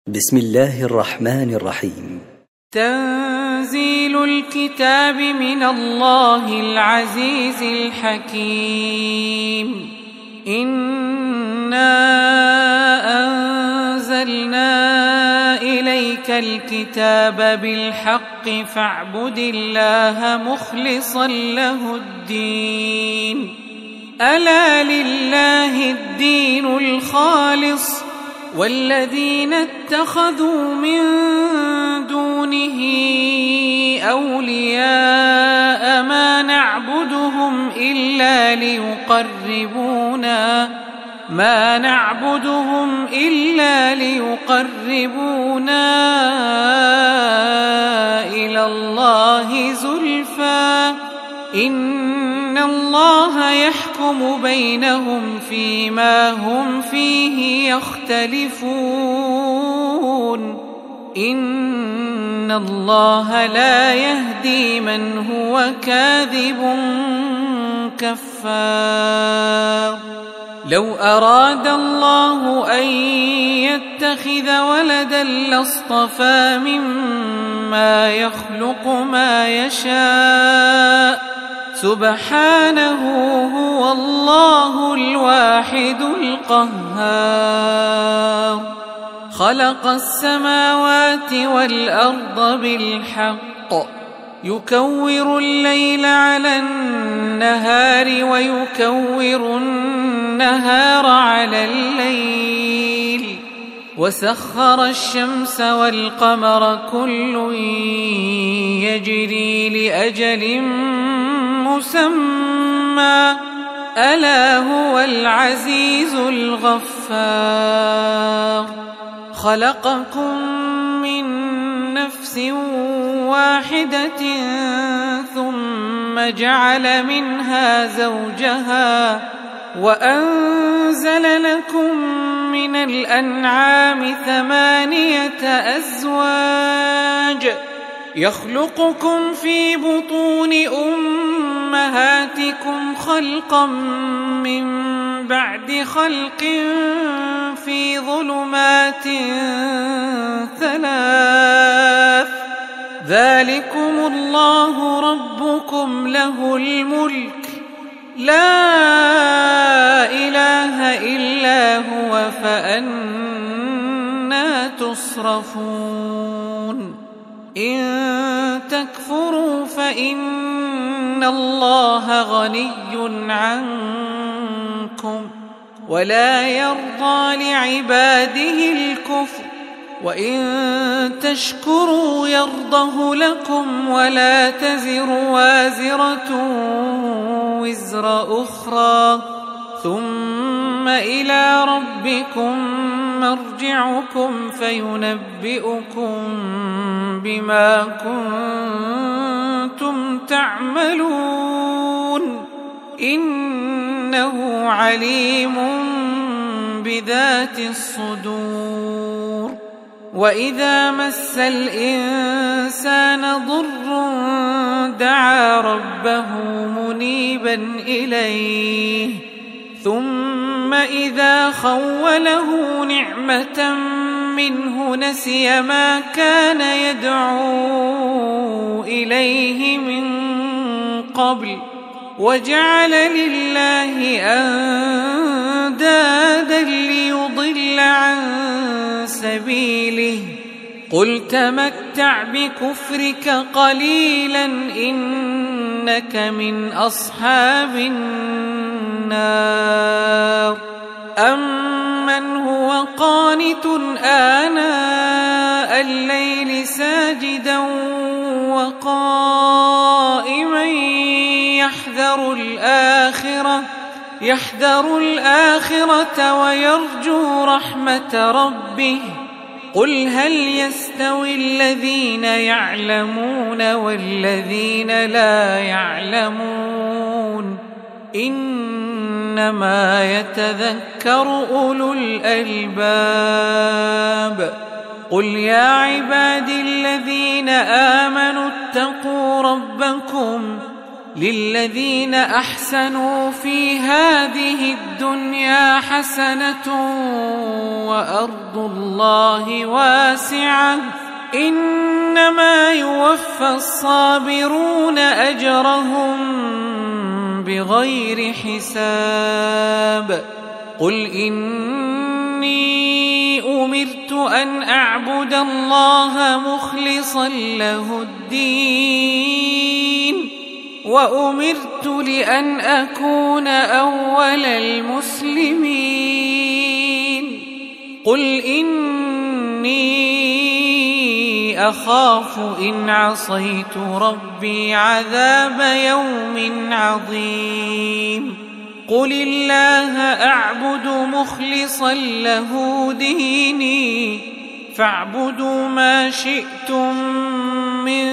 بسم الله الرحمن الرحيم. تنزيل الكتاب من الله العزيز الحكيم. إنا أنزلنا إليك الكتاب بالحق فاعبد الله مخلصا له الدين. ألا لله الدين الخالص والذين اتخذوا من دونه أولياء ما نعبدهم إلا ليقربونا إلى الله زلفى إن الله يحكم بينهم فيما هم فيه يختلفون. إن الله لا يهدي من هو كاذب كفار. لو أراد الله أن يتخذ ولدا لاصطفى مما يخلق ما يشاء سبحانه هو الله الواحد القهار. خلق السماوات والأرض بالحق يكور الليل على النهار ويكور النهار على الليل وسخر الشمس والقمر كل يجري لأجل مسمى ألا هو العزيز الغفار. خلقكم من نفس واحدة ثم جعل منها زوجها وأنزل لكم من الأنعام 8 أزواج يخلقكم في بطون أمهاتكم خلقا من بعد خلق في ظلمات 3 ذلكم الله ربكم له الملك لا إله إلا هو فأنى تصرفون. إن تكفروا فإن الله غني عنكم ولا يرضى لعباده الكفر وإن تشكروا يرضه لكم ولا تزر وازرة وزر أخرى ثم إلى ربكم مرجعكم فينبئكم بما كنتم تعملون إنه عليم بذات الصدور. وإذا مس الإنسان ضر دعا ربه منيبا إليه ثم إذا خوله نعمة منه نسي ما كان يدعو إليه من قبل وجعل لله أندادا ليضل عن سبيله. قل تمتع بكفرك قليلا إنك من أصحاب النار. أمن هو قانت آناء الليل ساجدا وقائما يحذر الآخرة ويرجو رحمة ربه. قل هل يستوي الذين يعلمون والذين لا يعلمون إنما يتذكر أولو الألباب. قل يا عبادي الذين آمنوا اتقوا ربكم للذين أحسنوا في هذه الدنيا حسنة وأرض الله واسعة إنما يوفى الصابرون أجرهم بغير حساب قل إني أمرت أن أعبد الله مخلصا له الدين وأمرت لأن أكون أول المسلمين قل إني أخاف إن عصيت ربي عذاب يوم عظيم قل الله أعبد مخلصا له ديني فاعبدوا ما شئتم من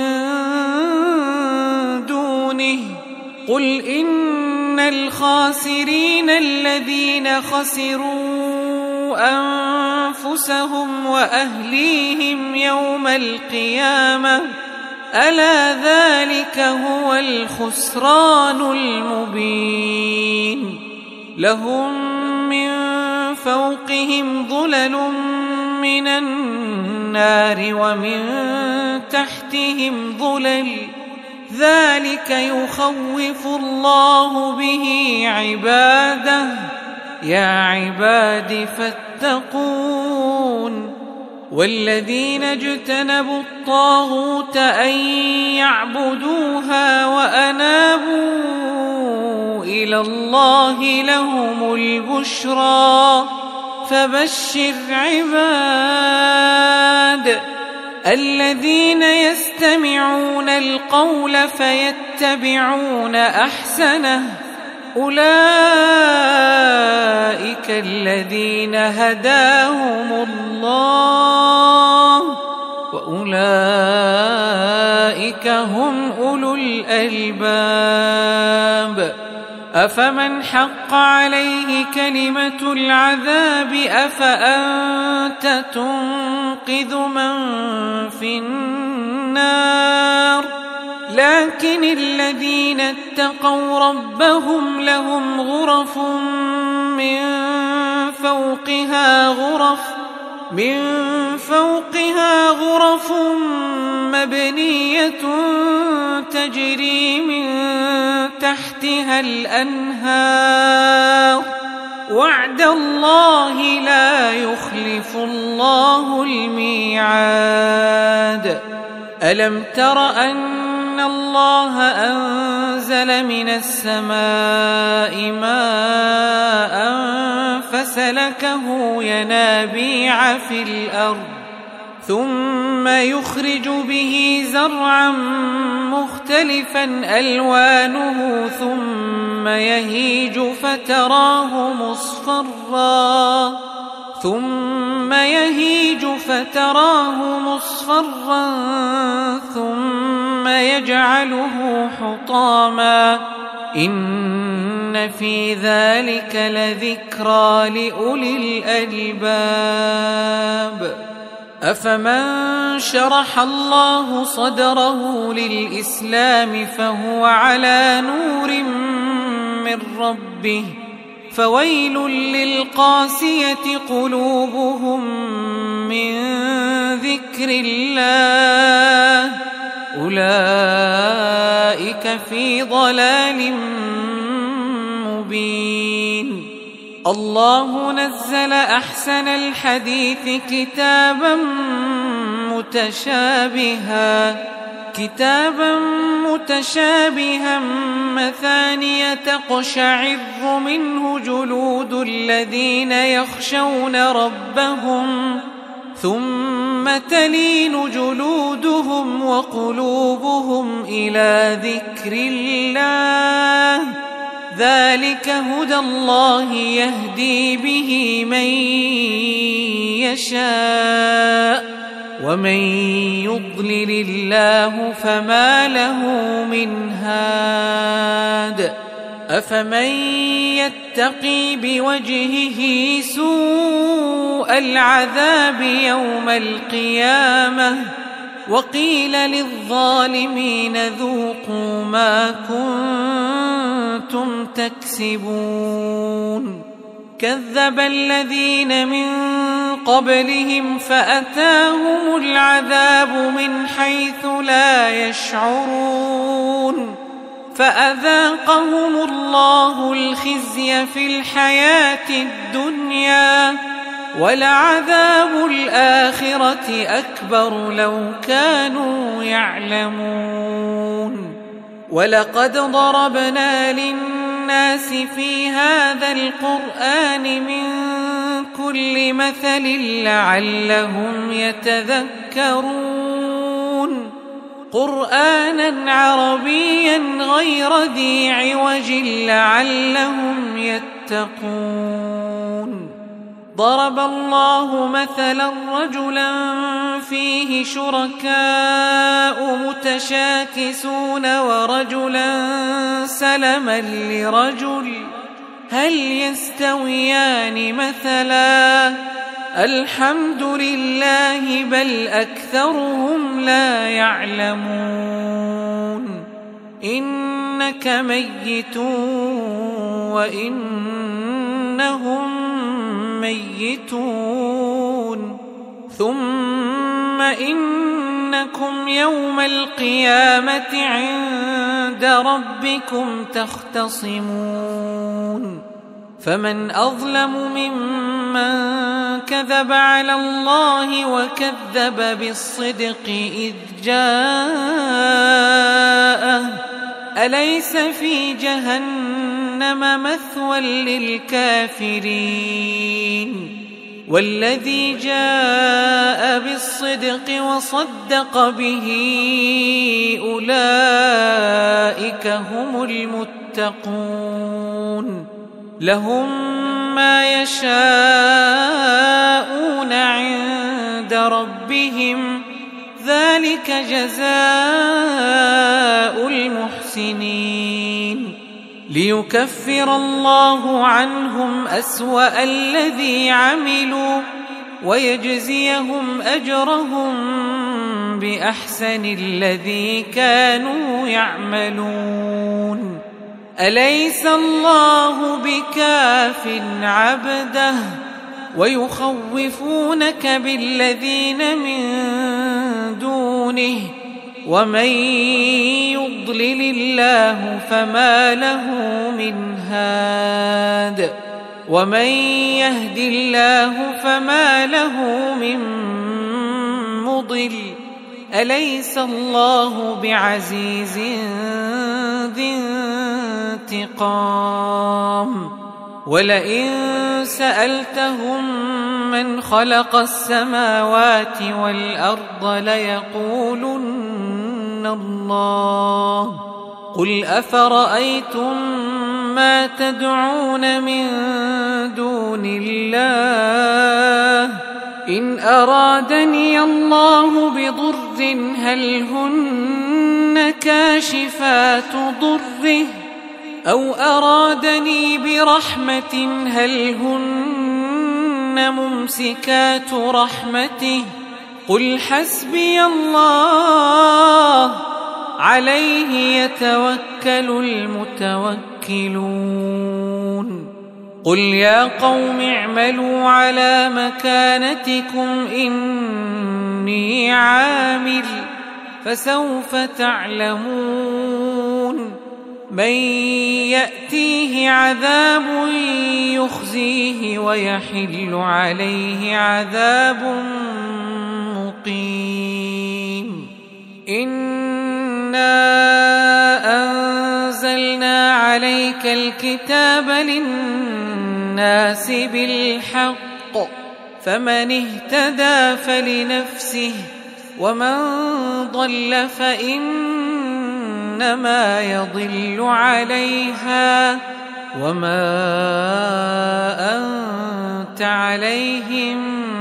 دونه قل إن الخاسرين الذين خسروا أنفسهم وأهليهم يوم القيامة ألا ذلك هو الخسران المبين لهم من فوقهم ظلل من النار ومن تحتهم ظلل ذلك يخوف الله به عباده يا عباد فاتقون والذين اجتنبوا الطاغوت أن يعبدوها وأنابوا إلى الله لهم البشرى فبشر عباد الذين يستمعون القول فيتبعون أحسنه أولئك الذين هداهم الله وأولئك هم أولو الألباب أفمن حق عليه كلمة العذاب أفأنت تنقذ من في النار لكن الذين اتقوا ربهم لهم غرف من فوقها غرف مبنية تجري من تحتها الأنهار وعد الله لا يخلف الله الميعاد ألم تر أن الله أنزل من السماء ماء فسلكه ينابيع في الأرض ثم يخرج به زرعا مختلفا ألوانه ثم يهيج فتراه مصفرا ثم يجعله حطاما إن في ذلك لذكرى لأولي الألباب أفمن شرح الله صدره للإسلام فهو على نور من ربه فويل للقاسية قلوبهم من ذكر الله أولئك في ضلال مبين الله نزل أحسن الحديث كتابا متشابها مثانية تقشعر منه جلود الذين يخشون ربهم ثم تلين جلودهم وقلوبهم إلى ذكر الله ذلك هدى الله يهدي به من يشاء ومن يضلل الله فما له من هاد أفمن يتقي بوجهه سوء العذاب يوم القيامة وقيل للظالمين ذوقوا ما كنتم تكسبون كذب الذين من قبلهم فأتاهم العذاب من حيث لا يشعرون فأذاقهم الله الخزي في الحياة الدنيا ولعذاب الآخرة أكبر لو كانوا يعلمون ولقد ضربنا للناس في هذا القرآن من كل مثل لعلهم يتذكرون قرآنا عربيا غير ذي عوج لعلهم يتقون ضرب الله مثلا رجلا فيه شركاء متشاكسون ورجلا سلما لرجل هل يستويان مثلا الحمد لله بل أكثرهم لا يعلمون إنك ميت وإنهم ميتون ثم إنكم يوم القيامة عند ربكم تختصمون فمن أظلم ممن كذب على الله وكذب بالصدق إذ جاءه أليس في جهنم مثوى للكافرين والذي جاء بالصدق وصدق به أولئك هم المتقون لهم ما يشاءون عند ربهم ذلك جزاء المحسنين ليكفر الله عنهم أسوأ الذي عملوا ويجزيهم أجرهم بأحسن الذي كانوا يعملون أليس الله بكاف عبده ويخوفونك بالذين من دونه ومن يضلل الله فما له من هاد ومن يهد الله فما له من مضل أليس الله بعزيز ذي انتقام ولئن سألتهم من خلق السماوات والأرض ليقولن الله قل أفرأيتم ما تدعون من دون الله إن أرادني الله بضر هل هن كاشفات ضره أو أرادني برحمة هل هن ممسكات رحمته قل حسبي الله عليه يتوكل المتوكلون قل يا قوم اعملوا على مكانتكم إني عامل فسوف تعلمون من يأتيه عذاب يخزيه ويحل عليه عذاب مقيم إنا أنزلنا عليك الكتاب للناس بالحق فمن اهتدى فلنفسه ومن ضل فإنما يضل عليها وما أنت عليهم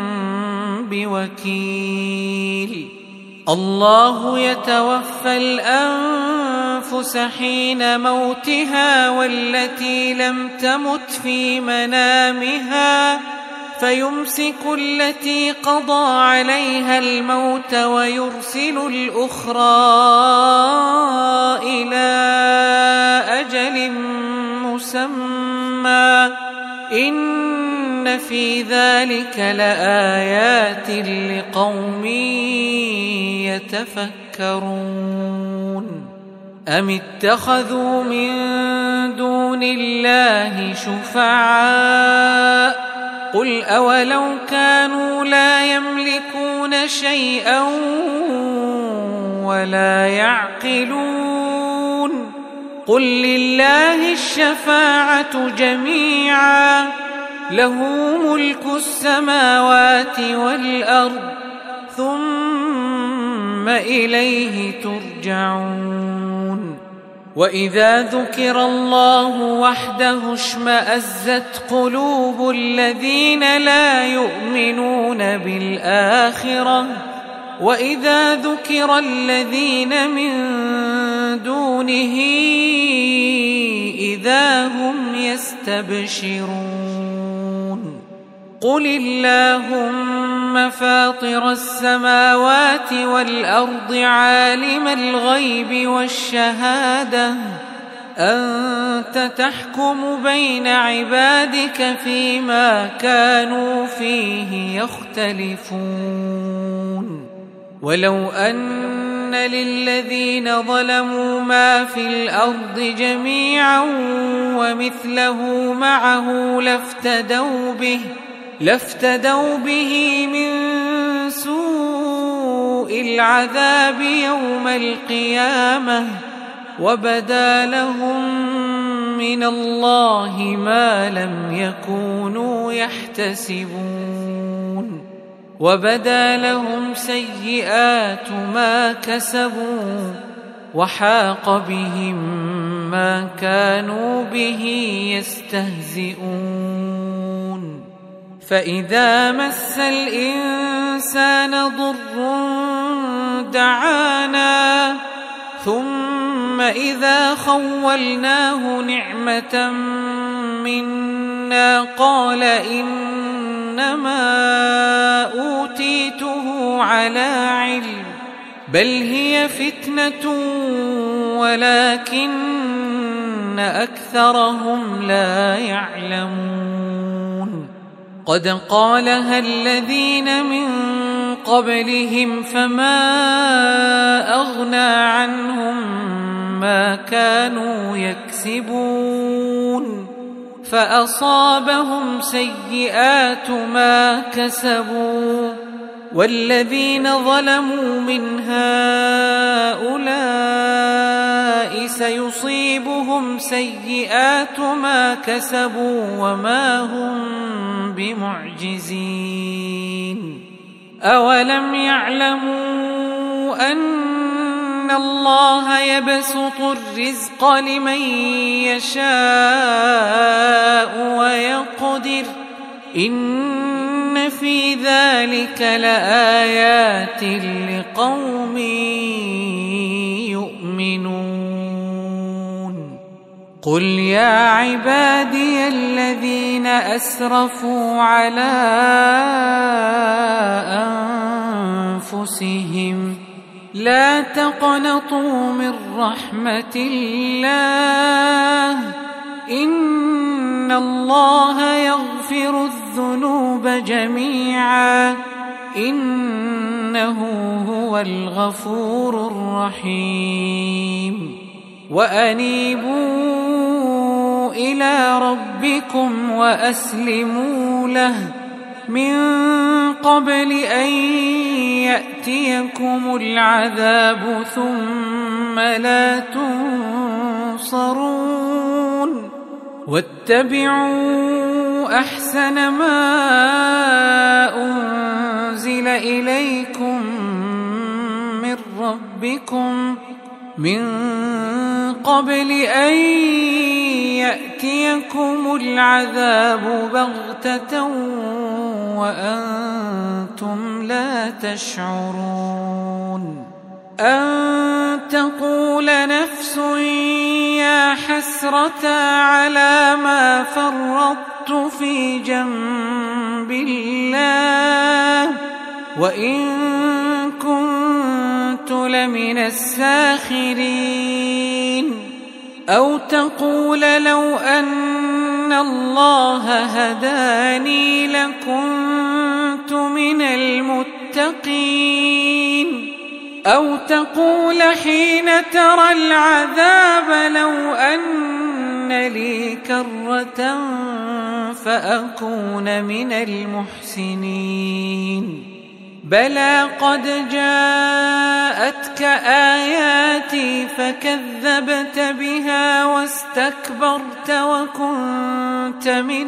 بوكيل الله يتوفى الأنفس حين موتها والتي لم تمت في منامها فيمسك التي قضى عليها الموت ويرسل الأخرى إلى أجل مسمى إن في ذلك لآيات لقوم يتفكرون أم اتخذوا من دون الله شفعاء قل أولو كانوا لا يملكون شيئا ولا يعقلون قل لله الشفاعة جميعا له ملك السماوات والأرض ثم إليه ترجعون وإذا ذكر الله وحده اشمأزت قلوب الذين لا يؤمنون بالآخرة وإذا ذكر الذين من دونه إذا هم يستبشرون قل اللهم فاطر السماوات والأرض عالم الغيب والشهادة أنت تحكم بين عبادك فيما كانوا فيه يختلفون ولو أن للذين ظلموا ما في الأرض جميعا ومثله معه لافتدوا به من سوء العذاب يوم القيامة وبدا لهم من الله ما لم يكونوا يحتسبون وبدا لهم سيئات ما كسبوا وحاق بهم ما كانوا به يستهزئون فإذا مس الإنسان ضر دعانا ثم إذا خولناه نعمة منا قال إنما أوتيته على علم بل هي فتنة ولكن أكثرهم لا يعلمون قد قالها الذين من قبلهم فما أغنى عنهم ما كانوا يكسبون فأصابهم سيئات ما كسبوا والذين ظلموا من هؤلاء سيصيبهم سيئات ما كسبوا وما هم بمعجزين أولم يعلموا أن الله يبسط الرزق لمن يشاء ويقدر إن في ذلك لآيات لقوم يؤمنون قل يا عبادي الذين أسرفوا على أنفسهم لا تقنطوا من رحمة الله إن الله يغفر الذنوب جميعا إنه هو الغفور الرحيم وأنيبوا إلى ربكم وأسلموا له من قبل أن يأتيكم العذاب ثم لا تنصرون واتبعوا أحسن ما أنزل إليكم من ربكم من قبل أن يأتيكم العذاب بغتة وأنتم لا تشعرون أن تقول نفس يا حسرة على ما فرطت في جنب بالله وإن كنت لمن الساخرين أو تقول لو أن الله هداني لكنت من المتقين أو تقول حين ترى العذاب لو أن لي كرة فأكون من المحسنين بلى قد جاءتك آياتي فكذبت بها واستكبرت وكنت من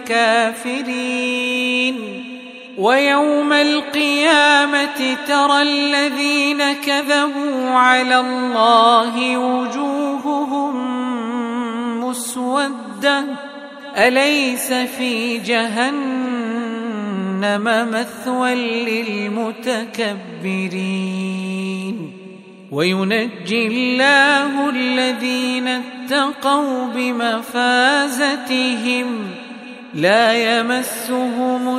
الكافرين ويوم القيامة ترى الذين كذبوا على الله وجوههم مسودة أليس في جهنم مثوى للمتكبرين وينجي الله الذين اتقوا بمفازتهم لا يمسهم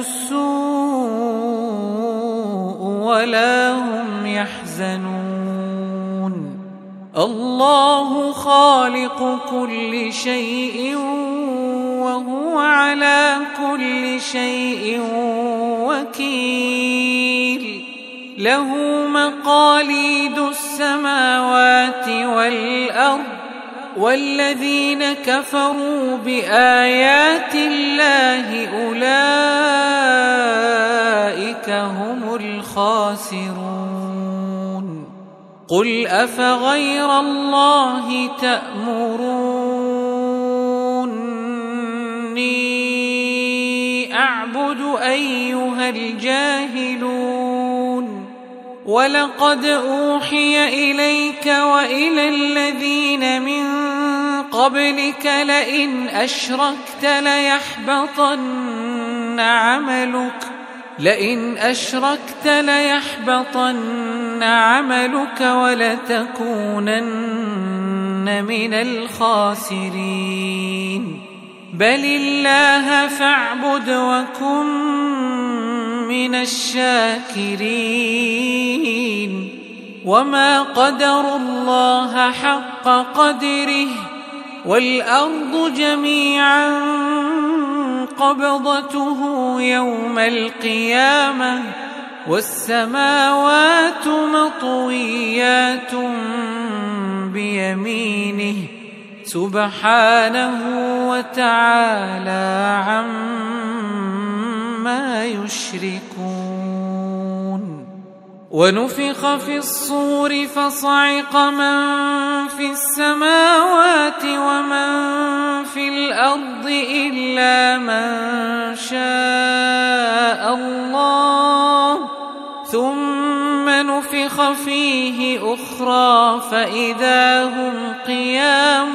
السوء ولا هم يحزنون الله خالق كل شيء وهو على كل شيء وكيل له مقاليد السماوات والأرض والذين كفروا بآيات الله أولئك هم الخاسرون قل أفغير الله تأمروني أعبد أيها الجاهلون ولقد أوحي إليك وإلى الذين من قبلك لئن أشركت ليحبطن عملك ولتكونن من الخاسرين بل الله فاعبد وكن من الشاكرين وما قدروا الله حق قدره والأرض جميعا قبضته يوم القيامة والسماوات مطويات بيمينه سبحانه وتعالى عما يشركون ونفخ في الصور فصعق من في السماوات ومن في الأرض إلا من شاء الله ثم نفخ فيه أخرى فإذا هم قيام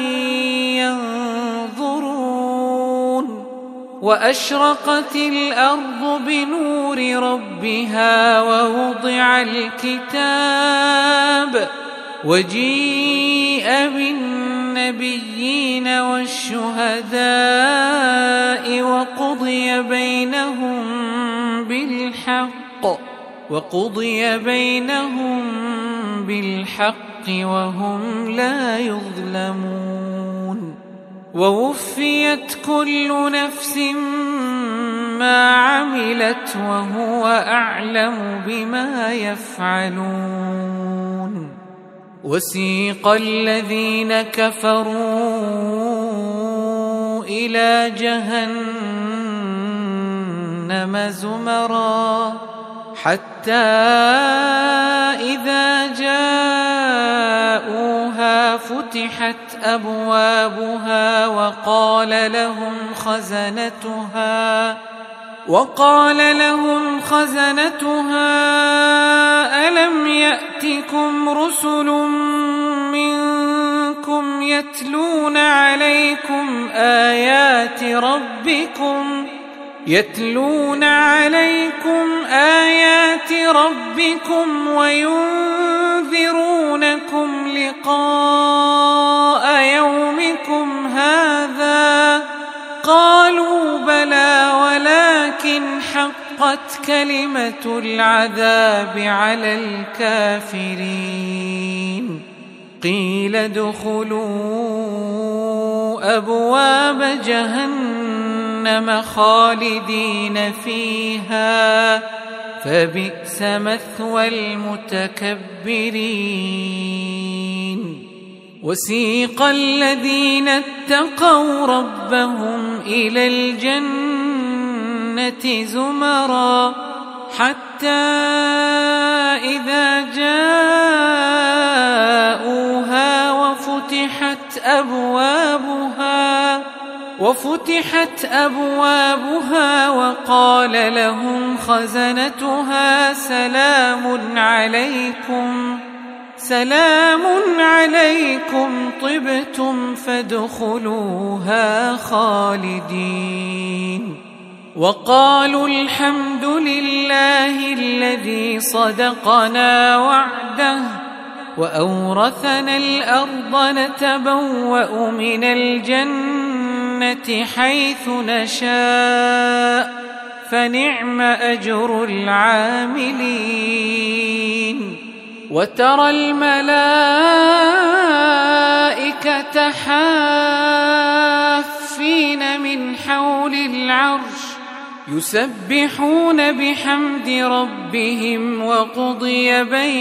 ينظرون وأشرقت الأرض بنور ربها ووضع الكتاب وجيء بالنبيين والشهداء وقضي بينهم بالحق وهم لا يظلمون ووفيت كل نفس ما عملت وهو أعلم بما يفعلون وسيق الذين كفروا إلى جهنم زمرا حتى إذا جاءوها فتحت أبوابها وقال لهم خزنتها ألم يأتكم رسل منكم يتلون عليكم آيات ربكم وينذرونكم لقاء يومكم هذا قالوا بلى ولكن حقت كلمة العذاب على الكافرين قيل ادخلوا أبواب جهنم خالدين فيها فبئس مثوى المتكبرين وسيق الذين اتقوا ربهم إلى الجنة زمرا حتى إذا جاءوها وفتحت أبوابها وقال لهم خزنتها سلام عليكم طبتم فادخلوها خالدين وقالوا الحمد لله الذي صدقنا وعده وأورثنا الأرض نتبوأ من الجنة حيث نشاء فنعم أجر العاملين وترى الملائكة حافين من حول العرش يسبحون بحمد ربهم وقضي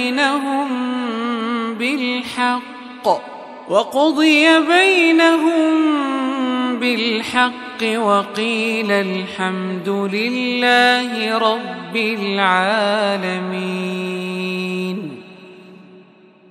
بينهم بالحق وقيل الحمد لله رب العالمين.